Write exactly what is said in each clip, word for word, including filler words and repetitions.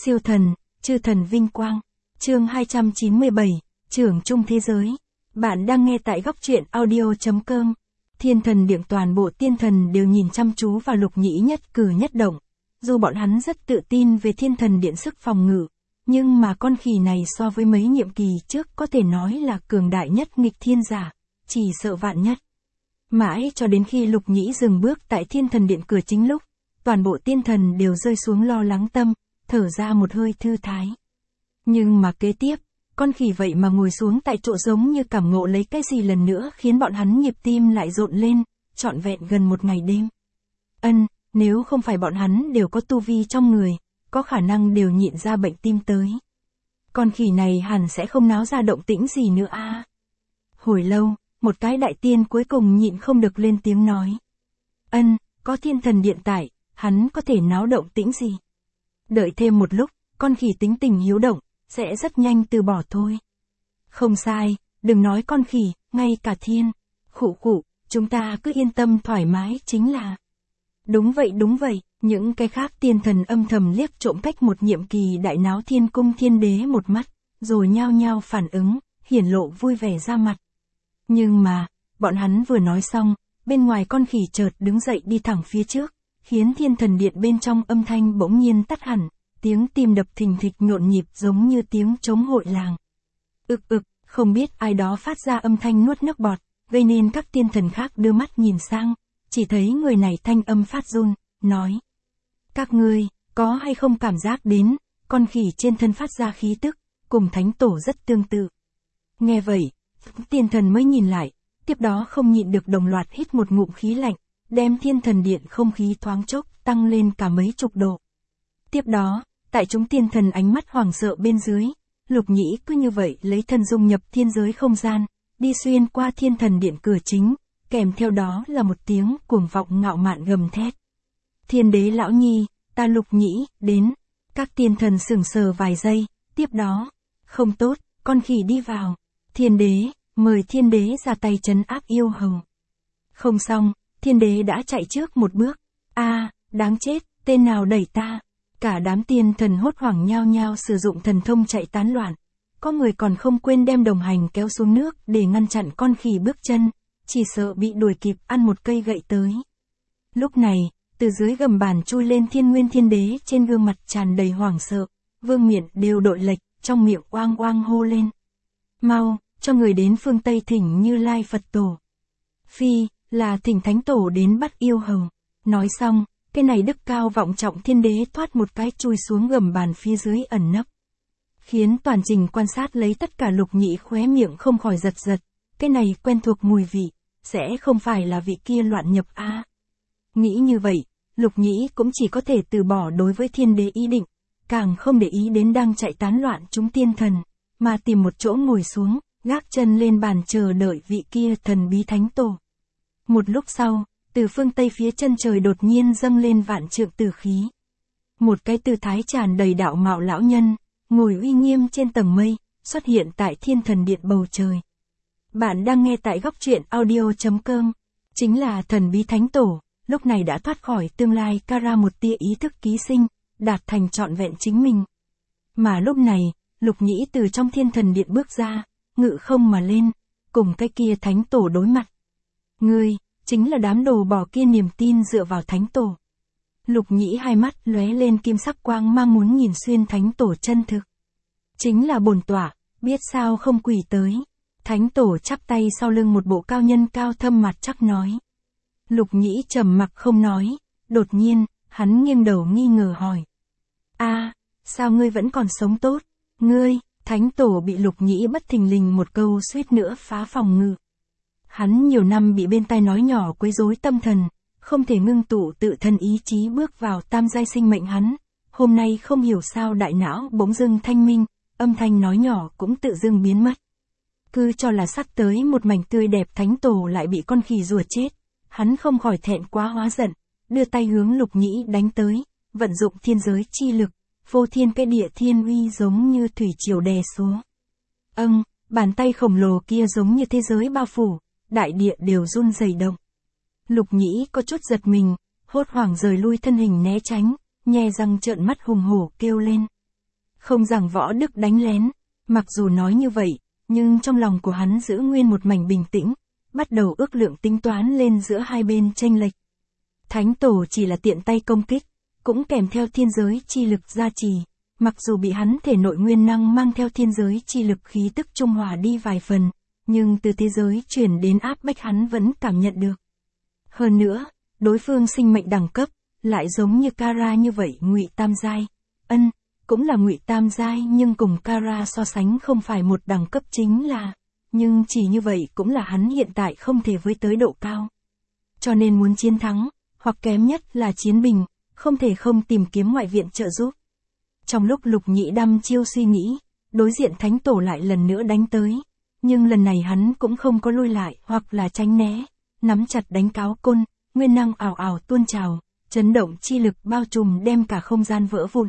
Siêu thần, chư thần vinh quang. Chương hai trăm chín mươi bảy, trưởng trung thế giới. Bạn đang nghe tại góc truyện audio.com. Thiên thần điện toàn bộ tiên thần đều nhìn chăm chú vào Lục Nhĩ nhất cử nhất động. Dù bọn hắn rất tự tin về thiên thần điện sức phòng ngự, nhưng mà con khỉ này so với mấy nhiệm kỳ trước có thể nói là cường đại nhất nghịch thiên giả, chỉ sợ vạn nhất. Mãi cho đến khi Lục Nhĩ dừng bước tại thiên thần điện cửa chính lúc, toàn bộ tiên thần đều rơi xuống lo lắng tâm, thở ra một hơi thư thái. Nhưng mà kế tiếp, con khỉ vậy mà ngồi xuống tại chỗ giống như cảm ngộ lấy cái gì lần nữa khiến bọn hắn nhịp tim lại rộn lên, trọn vẹn gần một ngày đêm. Ân, nếu không phải bọn hắn đều có tu vi trong người, có khả năng đều nhịn ra bệnh tim tới. Con khỉ này hẳn sẽ không náo ra động tĩnh gì nữa a. À. Hồi lâu, một cái đại tiên cuối cùng nhịn không được lên tiếng nói. Ân, có thiên thần điện tại, hắn có thể náo động tĩnh gì? Đợi thêm một lúc, con khỉ tính tình hiếu động, sẽ rất nhanh từ bỏ thôi. Không sai, đừng nói con khỉ, ngay cả thiên. Khụ khụ, chúng ta cứ yên tâm thoải mái chính là. Đúng vậy đúng vậy, những cái khác tiên thần âm thầm liếc trộm cách một nhiệm kỳ đại náo thiên cung thiên đế một mắt, rồi nhao nhao phản ứng, hiển lộ vui vẻ ra mặt. Nhưng mà, bọn hắn vừa nói xong, bên ngoài con khỉ chợt đứng dậy đi thẳng phía trước, khiến thiên thần điện bên trong âm thanh bỗng nhiên tắt hẳn, tiếng tim đập thình thịch nhộn nhịp giống như tiếng trống hội làng. Ực ực, không biết ai đó phát ra âm thanh nuốt nước bọt, gây nên các tiên thần khác đưa mắt nhìn sang, chỉ thấy người này thanh âm phát run, nói. Các ngươi, có hay không cảm giác đến, con khỉ trên thân phát ra khí tức, cùng thánh tổ rất tương tự. Nghe vậy, tiên thần mới nhìn lại, tiếp đó không nhịn được đồng loạt hít một ngụm khí lạnh, đem thiên thần điện không khí thoáng chốc tăng lên cả mấy chục độ. Tiếp đó, tại chúng tiên thần ánh mắt hoảng sợ bên dưới, Lục Nhĩ cứ như vậy lấy thân dung nhập thiên giới không gian, đi xuyên qua thiên thần điện cửa chính, kèm theo đó là một tiếng cuồng vọng ngạo mạn gầm thét. Thiên đế lão nhi, ta Lục Nhĩ, đến. Các tiên thần sững sờ vài giây, tiếp đó, không tốt, con khỉ đi vào. Thiên đế, mời thiên đế ra tay trấn áp yêu hầu. Không xong, thiên đế đã chạy trước một bước. A, à, đáng chết, tên nào đẩy ta? Cả đám tiên thần hốt hoảng nhao nhao sử dụng thần thông chạy tán loạn. Có người còn không quên đem đồng hành kéo xuống nước để ngăn chặn con khỉ bước chân, chỉ sợ bị đuổi kịp ăn một cây gậy tới. Lúc này, từ dưới gầm bàn chui lên thiên nguyên thiên đế trên gương mặt tràn đầy hoảng sợ, vương miện đều đội lệch, trong miệng oang oang hô lên. Mau, cho người đến phương Tây thỉnh Như Lai Phật Tổ. Phi, là thỉnh Thánh Tổ đến bắt yêu hầu. Nói xong, cái này đức cao vọng trọng thiên đế thoát một cái chui xuống gầm bàn phía dưới ẩn nấp. Khiến toàn trình quan sát lấy tất cả Lục Nhĩ khóe miệng không khỏi giật giật, cái này quen thuộc mùi vị, sẽ không phải là vị kia loạn nhập a. À. Nghĩ như vậy, Lục Nhĩ cũng chỉ có thể từ bỏ đối với thiên đế ý định, càng không để ý đến đang chạy tán loạn chúng tiên thần, mà tìm một chỗ ngồi xuống, gác chân lên bàn chờ đợi vị kia thần bí Thánh Tổ. Một lúc sau, từ phương Tây phía chân trời đột nhiên dâng lên vạn trượng tử khí. Một cái tư thái tràn đầy đạo mạo lão nhân, ngồi uy nghiêm trên tầng mây, xuất hiện tại thiên thần điện bầu trời. Bạn đang nghe tại góc truyện audio.com, chính là thần bí Thánh Tổ, lúc này đã thoát khỏi tương lai ca ra một tia ý thức ký sinh, đạt thành trọn vẹn chính mình. Mà lúc này, Lục Nhĩ từ trong thiên thần điện bước ra, ngự không mà lên, cùng cái kia Thánh Tổ đối mặt. Ngươi, chính là đám đồ bỏ kia niềm tin dựa vào Thánh Tổ. Lục Nhĩ hai mắt lóe lên kim sắc quang mang muốn nhìn xuyên Thánh Tổ chân thực. Chính là bổn tọa, biết sao không quỳ tới. Thánh Tổ chắp tay sau lưng một bộ cao nhân cao thâm mặt chắc nói. Lục Nhĩ trầm mặc không nói, đột nhiên, hắn nghiêng đầu nghi ngờ hỏi. A, à, sao ngươi vẫn còn sống tốt? Ngươi, Thánh Tổ bị Lục Nhĩ bất thình lình một câu suýt nữa phá phòng ngự. Hắn nhiều năm bị bên tai nói nhỏ quấy rối tâm thần, không thể ngưng tụ tự thân ý chí bước vào tam giai sinh mệnh hắn. Hôm nay không hiểu sao đại não bỗng dưng thanh minh, âm thanh nói nhỏ cũng tự dưng biến mất. Cứ cho là sắp tới một mảnh tươi đẹp Thánh Tổ lại bị con khỉ rùa chết. Hắn không khỏi thẹn quá hóa giận, đưa tay hướng Lục Nhĩ đánh tới, vận dụng thiên giới chi lực, vô thiên cái địa thiên uy giống như thủy triều đè xuống. Âng, bàn tay khổng lồ kia giống như thế giới bao phủ, đại địa đều run rẩy động. Lục Nhĩ có chút giật mình, hốt hoảng rời lui thân hình né tránh, nhe răng trợn mắt hùng hổ kêu lên. không giảng võ đức đánh lén. Mặc dù nói như vậy, nhưng trong lòng của hắn giữ nguyên một mảnh bình tĩnh, bắt đầu ước lượng tính toán lên giữa hai bên chênh lệch. Thánh tổ chỉ là tiện tay công kích, cũng kèm theo thiên giới chi lực gia trì, mặc dù bị hắn thể nội nguyên năng mang theo thiên giới chi lực khí tức trung hòa đi vài phần, nhưng từ thế giới chuyển đến áp bách hắn vẫn cảm nhận được. Hơn nữa, đối phương sinh mệnh đẳng cấp, lại giống như Kara như vậy ngụy tam giai. Ân, cũng là ngụy tam giai nhưng cùng Kara so sánh không phải một đẳng cấp chính là, nhưng chỉ như vậy cũng là hắn hiện tại không thể với tới độ cao. Cho nên muốn chiến thắng, hoặc kém nhất là chiến bình, không thể không tìm kiếm ngoại viện trợ giúp. Trong lúc Lục Nhĩ đăm chiêu suy nghĩ, đối diện thánh tổ lại lần nữa đánh tới, nhưng lần này hắn cũng không có lui lại hoặc là tránh né, nắm chặt đánh cáo côn, nguyên năng ảo ảo tuôn trào, chấn động chi lực bao trùm đem cả không gian vỡ vụn.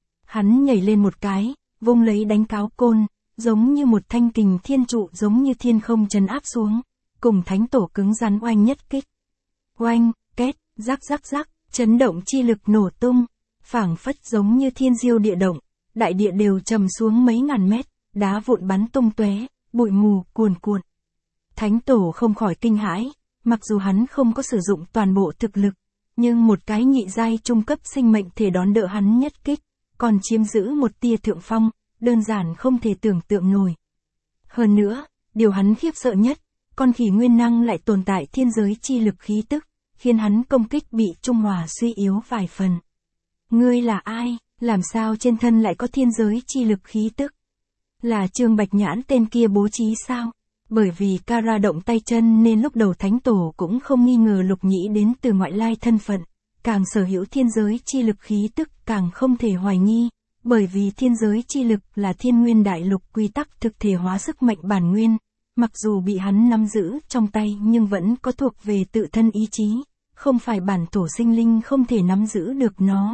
Hắn nhảy lên một cái, vung lấy đánh cáo côn, giống như một thanh kình thiên trụ giống như thiên không trấn áp xuống, cùng thánh tổ cứng rắn oanh nhất kích. Oanh, két, rắc rắc rắc, chấn động chi lực nổ tung, phảng phất giống như thiên diêu địa động, đại địa đều trầm xuống mấy ngàn mét, đá vụn bắn tung tóe, bụi mù cuồn cuộn. Thánh tổ không khỏi kinh hãi, mặc dù hắn không có sử dụng toàn bộ thực lực, nhưng một cái nhị giai trung cấp sinh mệnh thể đón đỡ hắn nhất kích, còn chiếm giữ một tia thượng phong, đơn giản không thể tưởng tượng nổi. Hơn nữa, điều hắn khiếp sợ nhất, con khỉ nguyên năng lại tồn tại thiên giới chi lực khí tức, khiến hắn công kích bị trung hòa suy yếu vài phần. Ngươi là ai, làm sao trên thân lại có thiên giới chi lực khí tức? Là Trương Bạch Nhãn tên kia bố trí sao? Bởi vì Kara động tay chân nên lúc đầu thánh tổ cũng không nghi ngờ Lục Nhĩ đến từ ngoại lai thân phận, càng sở hữu thiên giới chi lực khí tức càng không thể hoài nghi, bởi vì thiên giới chi lực là thiên nguyên đại lục quy tắc thực thể hóa sức mạnh bản nguyên, mặc dù bị hắn nắm giữ trong tay nhưng vẫn có thuộc về tự thân ý chí, không phải bản thổ sinh linh không thể nắm giữ được nó.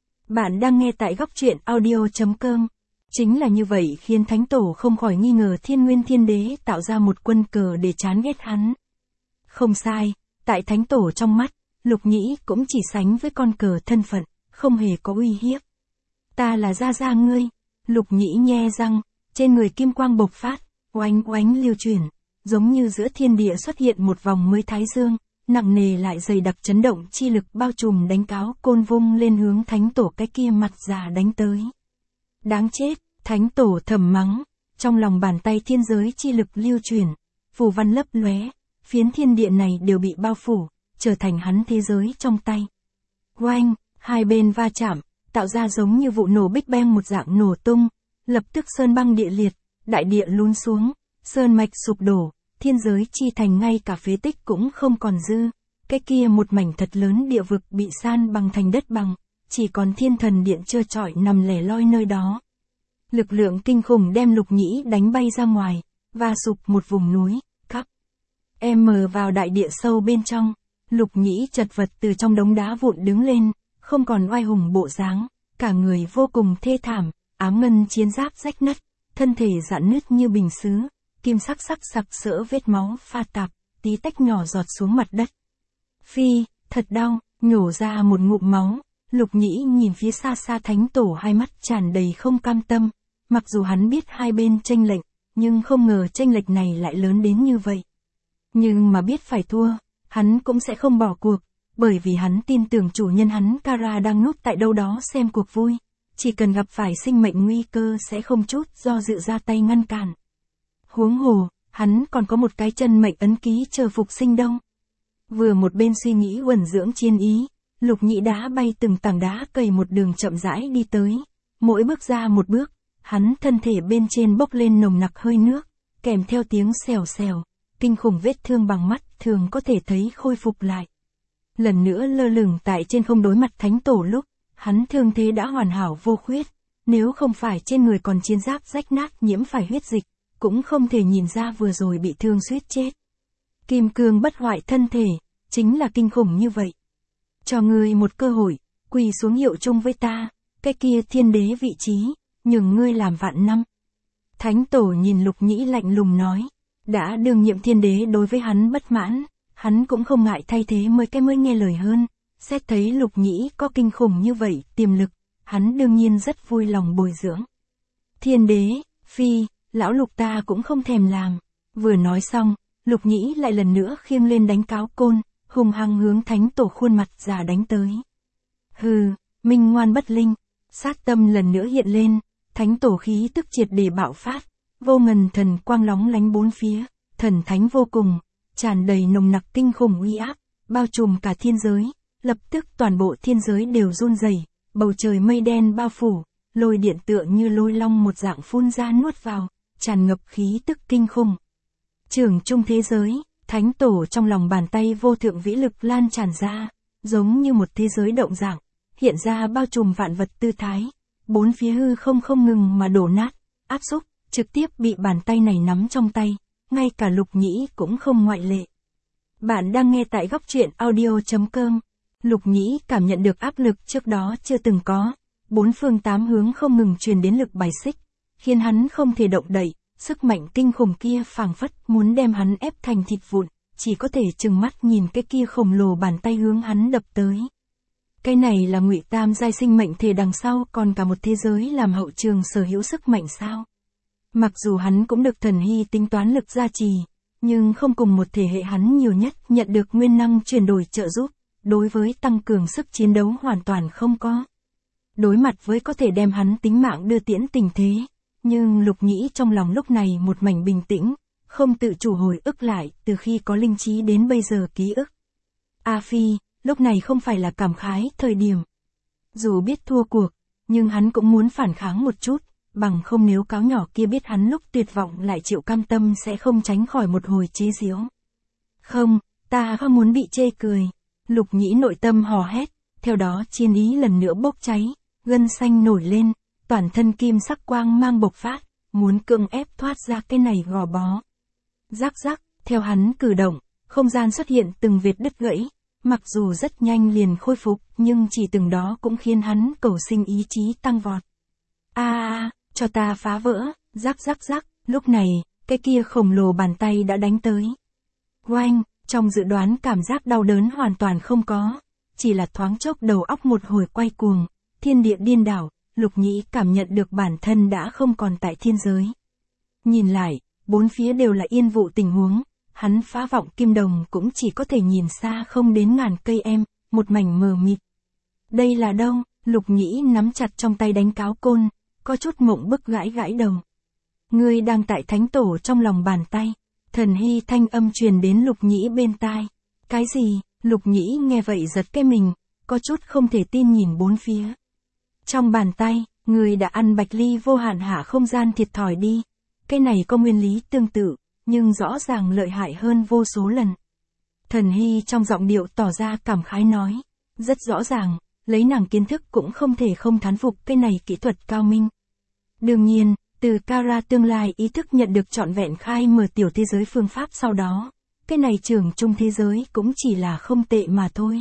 Bạn đang nghe tại góc truyện audio chấm com. Chính là như vậy khiến thánh tổ không khỏi nghi ngờ thiên nguyên thiên đế tạo ra một quân cờ để chán ghét hắn. Không sai, tại thánh tổ trong mắt, Lục Nhĩ cũng chỉ sánh với con cờ thân phận, không hề có uy hiếp. Ta là gia gia ngươi. Lục Nhĩ nhe răng, trên người kim quang bộc phát, oánh oánh lưu chuyển, giống như giữa thiên địa xuất hiện một vòng mới thái dương, nặng nề lại dày đặc chấn động chi lực bao trùm đánh cáo côn vung lên hướng thánh tổ cái kia mặt già đánh tới. Đáng chết, thánh tổ thầm mắng, trong lòng bàn tay thiên giới chi lực lưu chuyển, phù văn lấp lóe, phiến thiên địa này đều bị bao phủ, trở thành hắn thế giới trong tay. Oanh, hai bên va chạm, tạo ra giống như vụ nổ Big Bang một dạng nổ tung, lập tức sơn băng địa liệt, đại địa lún xuống, sơn mạch sụp đổ, thiên giới chi thành ngay cả phế tích cũng không còn dư, cái kia một mảnh thật lớn địa vực bị san bằng thành đất bằng, chỉ còn thiên thần điện trơ trọi nằm lẻ loi nơi đó. Lực lượng kinh khủng đem Lục Nhĩ đánh bay ra ngoài, và sụp một vùng núi, cắp. Em mờ vào đại địa sâu bên trong, Lục Nhĩ chật vật từ trong đống đá vụn đứng lên, không còn oai hùng bộ dáng, cả người vô cùng thê thảm, ám ngân chiến giáp rách nứt, thân thể rạn nứt như bình sứ, kim sắc sắc sặc sỡ vết máu pha tạp, tí tách nhỏ giọt xuống mặt đất. Phi, thật đau, nhổ ra một ngụm máu, Lục Nhĩ nhìn phía xa xa thánh tổ hai mắt tràn đầy không cam tâm, mặc dù hắn biết hai bên chênh lệch, nhưng không ngờ chênh lệch này lại lớn đến như vậy. Nhưng mà biết phải thua, hắn cũng sẽ không bỏ cuộc, bởi vì hắn tin tưởng chủ nhân hắn Kara đang núp tại đâu đó xem cuộc vui, chỉ cần gặp phải sinh mệnh nguy cơ sẽ không chút do dự ra tay ngăn cản. Huống hồ, hắn còn có một cái chân mệnh ấn ký chờ phục sinh đâu. Vừa một bên suy nghĩ uẩn dưỡng chiến ý, Lục Nhĩ đá bay từng tảng đá cầy một đường chậm rãi đi tới, mỗi bước ra một bước, hắn thân thể bên trên bốc lên nồng nặc hơi nước, kèm theo tiếng xèo xèo, kinh khủng vết thương bằng mắt thường có thể thấy khôi phục lại. Lần nữa lơ lửng tại trên không đối mặt thánh tổ lúc, hắn thương thế đã hoàn hảo vô khuyết, nếu không phải trên người còn chiến giáp rách nát nhiễm phải huyết dịch, cũng không thể nhìn ra vừa rồi bị thương suýt chết. Kim cương bất hoại thân thể, chính là kinh khủng như vậy. Cho ngươi một cơ hội, quỳ xuống hiệu chung với ta, cái kia thiên đế vị trí, nhường ngươi làm vạn năm. Thánh tổ nhìn Lục Nhĩ lạnh lùng nói, đã đương nhiệm thiên đế đối với hắn bất mãn, hắn cũng không ngại thay thế mới cái mới nghe lời hơn, xét thấy Lục Nhĩ có kinh khủng như vậy tiềm lực, hắn đương nhiên rất vui lòng bồi dưỡng. Thiên đế, phi, lão Lục ta cũng không thèm làm. Vừa nói xong, Lục Nhĩ lại lần nữa khiêng lên đánh cáo côn, hùng hăng hướng thánh tổ khuôn mặt già đánh tới. Hừ, minh ngoan bất linh, sát tâm lần nữa hiện lên, thánh tổ khí tức triệt để bạo phát, vô ngần thần quang lóng lánh bốn phía, thần thánh vô cùng, tràn đầy nồng nặc kinh khủng uy áp, bao trùm cả thiên giới, lập tức toàn bộ thiên giới đều run rẩy, bầu trời mây đen bao phủ, lôi điện tựa như lôi long một dạng phun ra nuốt vào, tràn ngập khí tức kinh khủng. Trưởng trung thế giới, thánh tổ trong lòng bàn tay vô thượng vĩ lực lan tràn ra, giống như một thế giới động dạng, hiện ra bao trùm vạn vật tư thái, bốn phía hư không không ngừng mà đổ nát, áp xúc, trực tiếp bị bàn tay này nắm trong tay, ngay cả Lục Nhĩ cũng không ngoại lệ. Bạn đang nghe tại góc truyện audio chấm com. Lục Nhĩ cảm nhận được áp lực trước đó chưa từng có, bốn phương tám hướng không ngừng truyền đến lực bài xích, khiến hắn không thể động đậy, sức mạnh kinh khủng kia phảng phất muốn đem hắn ép thành thịt vụn, chỉ có thể trừng mắt nhìn cái kia khổng lồ bàn tay hướng hắn đập tới. Cái này là Ngụy Tam giai sinh mệnh thể đằng sau còn cả một thế giới làm hậu trường sở hữu sức mạnh sao? Mặc dù hắn cũng được thần hy tính toán lực gia trì, nhưng không cùng một thể hệ hắn nhiều nhất nhận được nguyên năng chuyển đổi trợ giúp, đối với tăng cường sức chiến đấu hoàn toàn không có. Đối mặt với có thể đem hắn tính mạng đưa tiễn tình thế, nhưng Lục Nhĩ trong lòng lúc này một mảnh bình tĩnh, không tự chủ hồi ức lại từ khi có linh trí đến bây giờ ký ức. A Phi, lúc này không phải là cảm khái thời điểm. Dù biết thua cuộc, nhưng hắn cũng muốn phản kháng một chút, bằng không nếu cáo nhỏ kia biết hắn lúc tuyệt vọng lại chịu cam tâm sẽ không tránh khỏi một hồi chế giễu. Không, ta không muốn bị chê cười. Lục Nhĩ nội tâm hò hét, theo đó chiến ý lần nữa bốc cháy, gân xanh nổi lên, toàn thân kim sắc quang mang bộc phát, muốn cưỡng ép thoát ra cái này gò bó. Rắc rắc, theo hắn cử động, không gian xuất hiện từng vệt đứt gãy, mặc dù rất nhanh liền khôi phục, nhưng chỉ từng đó cũng khiến hắn cầu sinh ý chí tăng vọt. A a, cho ta phá vỡ, rắc rắc rắc, lúc này, cái kia khổng lồ bàn tay đã đánh tới. Oanh, trong dự đoán cảm giác đau đớn hoàn toàn không có, chỉ là thoáng chốc đầu óc một hồi quay cuồng, thiên địa điên đảo, Lục Nhĩ cảm nhận được bản thân đã không còn tại thiên giới. Nhìn lại, bốn phía đều là yên vụ tình huống, hắn phá vọng kim đồng cũng chỉ có thể nhìn xa không đến ngàn cây em, một mảnh mờ mịt. Đây là đâu? Lục Nhĩ nắm chặt trong tay đánh cáo côn, có chút mộng bức gãi gãi đầu. Ngươi đang tại thánh tổ trong lòng bàn tay. Thần hy thanh âm truyền đến Lục Nhĩ bên tai. Cái gì? Lục Nhĩ nghe vậy giật cái mình, có chút không thể tin nhìn bốn phía. Trong bàn tay, người đã ăn bạch ly vô hạn hạ không gian thiệt thòi đi. Cái này có nguyên lý tương tự, nhưng rõ ràng lợi hại hơn vô số lần. Thần hy trong giọng điệu tỏ ra cảm khái nói. Rất rõ ràng, lấy nàng kiến thức cũng không thể không thán phục cái này kỹ thuật cao minh. Đương nhiên, từ Kara tương lai ý thức nhận được trọn vẹn khai mở tiểu thế giới phương pháp sau đó, cái này trưởng trung thế giới cũng chỉ là không tệ mà thôi.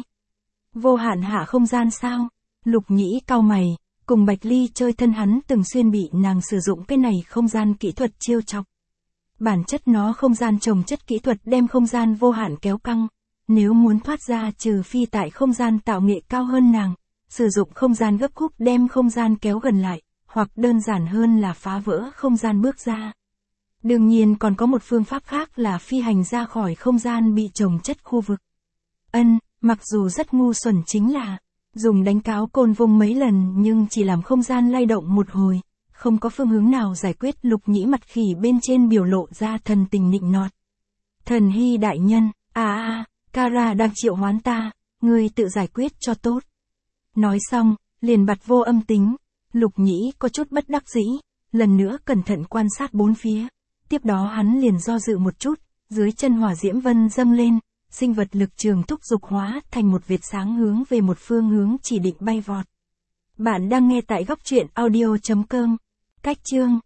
Vô hạn hạ không gian sao? Lục Nhĩ cau mày, cùng Bạch Ly chơi thân hắn từng xuyên bị nàng sử dụng cái này không gian kỹ thuật chiêu chọc. Bản chất nó không gian trồng chất kỹ thuật đem không gian vô hạn kéo căng, nếu muốn thoát ra trừ phi tại không gian tạo nghệ cao hơn nàng, sử dụng không gian gấp khúc đem không gian kéo gần lại, hoặc đơn giản hơn là phá vỡ không gian bước ra. Đương nhiên còn có một phương pháp khác là phi hành ra khỏi không gian bị trồng chất khu vực. Ân, mặc dù rất ngu xuẩn chính là, dùng đánh cáo côn vung mấy lần nhưng chỉ làm không gian lay động một hồi, không có phương hướng nào giải quyết. Lục Nhĩ mặt khỉ bên trên biểu lộ ra thần tình nịnh nọt. Thần hy đại nhân, à à, Kara đang triệu hoán ta, ngươi tự giải quyết cho tốt. Nói xong, liền bật vô âm tính. Lục Nhĩ có chút bất đắc dĩ, lần nữa cẩn thận quan sát bốn phía. Tiếp đó hắn liền do dự một chút, dưới chân hỏa diễm vân dâng lên, sinh vật lực trường thúc dục hóa thành một vệt sáng hướng về một phương hướng chỉ định bay vọt. Bạn đang nghe tại góc truyện audio chấm com. Cách chương